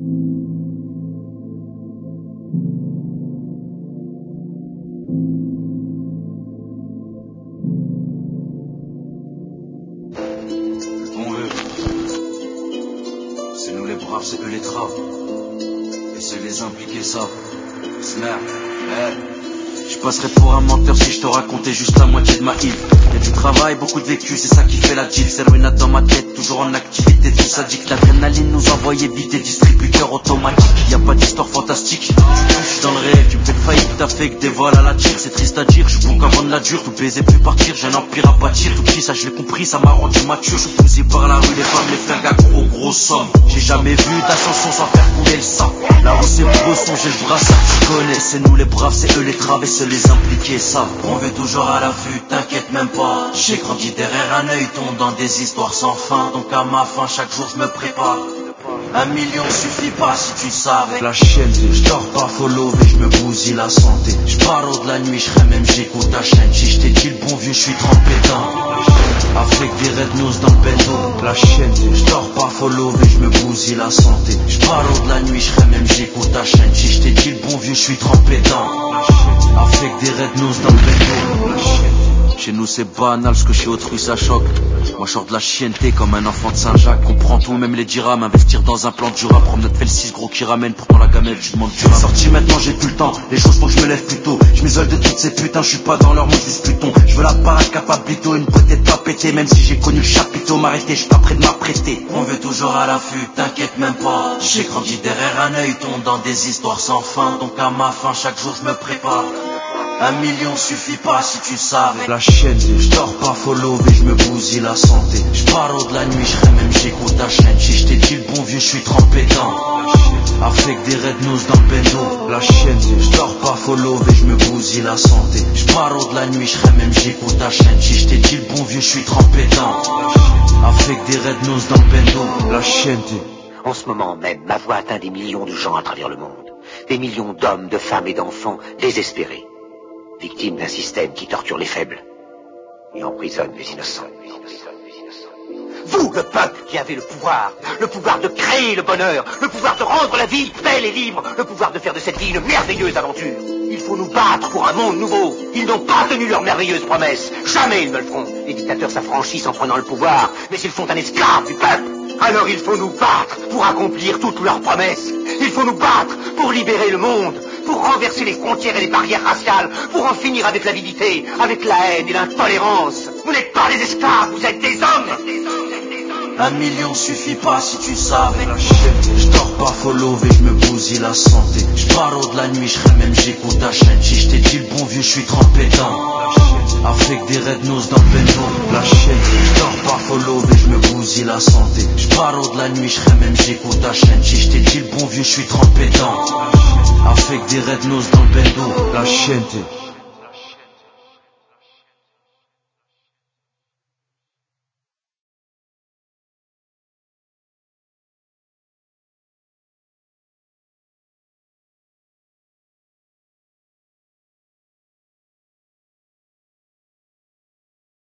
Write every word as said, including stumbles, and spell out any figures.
On veut. C'est nous les braves, c'est eux les traves. Et c'est les impliqués, ça. Snap, hey. Je passerais pour un menteur si je te racontais juste la moitié de ma île. Y'a du travail, beaucoup de vécu, c'est ça qui fait la deal. C'est ruinade dans ma tête, toujours en activité. Tout ça dit que l'adrénaline nous envoyait vite des distributeurs automatiques. Y'a pas d'histoire fantastique, tu touches dans le réel. Tu me fais faillite, t'as fait que des vols à la tire. C'est triste à dire, je boucle avant de la dure. Tout baiser plus partir, j'ai un empire à bâtir. Tout petit, ça je l'ai compris, ça m'a rendu mature. Je suis poussé par la rue, les femmes, les frères, gars, gros gros somme. J'ai jamais vu ta chanson sans faire couler le sang. Là où c'est bresson, j'ai le brassard, tu connais. C'est nous les braves, c'est eux les traves et c'est les impliqués, ça. On veut toujours à l'affût, t'inquiète même pas. J'ai grandi derrière un œil, tombe dans des histoires sans fin. Donc à ma fin, chaque jour je me prépare. Un million suffit pas si tu savais. La chienne, je dors pas, faut lever, je me bousille la santé. Je paro de la nuit, je ferais même j'écoute ta chaîne. Si je t'ai dit le bon vieux, je suis trempé dans. Avec des red nose dans le bendo. La chienne, je dors pas, faut lever, je me bousille la santé. Je paro de la nuit, je ferais même j'écoute ta chaîne. Si je t'ai dit le bon vieux, je suis trempé dans. Avec des red nose dans le bendo. Chez nous c'est banal, ce que chez autrui ça choque. Moi je sors de la chienneté comme un enfant de Saint-Jacques. Comprends tout, même les dirhams, investir dans un plan durable. Promenade fait le six gros qui ramène, pourtant la gamelle tu demandes du rap. Sorti maintenant j'ai plus le temps, les choses faut que je me lève plus tôt. Je m'isole de toutes ces putains, je suis pas dans leur monde, juste Pluton. Je veux la parade capablito, une peut-être pas péter. Même si j'ai connu le chapiteau, m'arrêter, je suis pas prêt de m'apprêter. On veut toujours à l'affût, t'inquiète même pas. J'ai grandi derrière un œil, tombe dans des histoires sans fin. Donc à ma fin, chaque jour je me prépare. Un million suffit pas si tu savais. La chienne, je dors pas, faut lever, je me bousille la santé. Je paro de la nuit, je ferais même j'écoute ta chaîne. Si je t'ai dit le bon vieux, je suis trempé dans. Avec des red nose dans le bendo. La chienne, je dors pas, faut lever, je me bousille la santé. Je paro de la nuit, je ferais même j'écoute ta chaîne. Si je t'ai dit le bon vieux, je suis trempé dans. Avec des red nose dans le bendo. La chienne. En ce moment même, ma voix atteint des millions de gens à travers le monde. Des millions d'hommes, de femmes et d'enfants désespérés. Victimes d'un système qui torture les faibles et emprisonne les innocents. Vous, le peuple, qui avez le pouvoir, le pouvoir de créer le bonheur, le pouvoir de rendre la vie belle et libre, le pouvoir de faire de cette vie une merveilleuse aventure. Il faut nous battre pour un monde nouveau. Ils n'ont pas tenu leurs merveilleuses promesses. Jamais ils ne le feront. Les dictateurs s'affranchissent en prenant le pouvoir, mais ils font un esclave du peuple. Alors il faut nous battre pour accomplir toutes leurs promesses. Il faut nous battre pour libérer le monde, pour renverser les frontières et les barrières raciales, pour en finir avec l'avidité, avec la haine et l'intolérance. Vous n'êtes pas des esclaves, vous êtes des hommes. Un million suffit pas si tu savais. La chienne, je dors pas, faut lever, je me bousille la santé. Je paro de la nuit, je ferais même j'écoute ta chaîne. Si je t'ai dit le bon vieux, je suis trempé dans. Avec des red nose dans le bendo. La chienne, je dors pas, faut lever, je me bousille la santé. Je paro de la nuit, je ferais même j'écoute ta chaîne. Si je t'ai dit le bon vieux, je suis trempé dans. Avec des red nose dans le bendo. La chienne.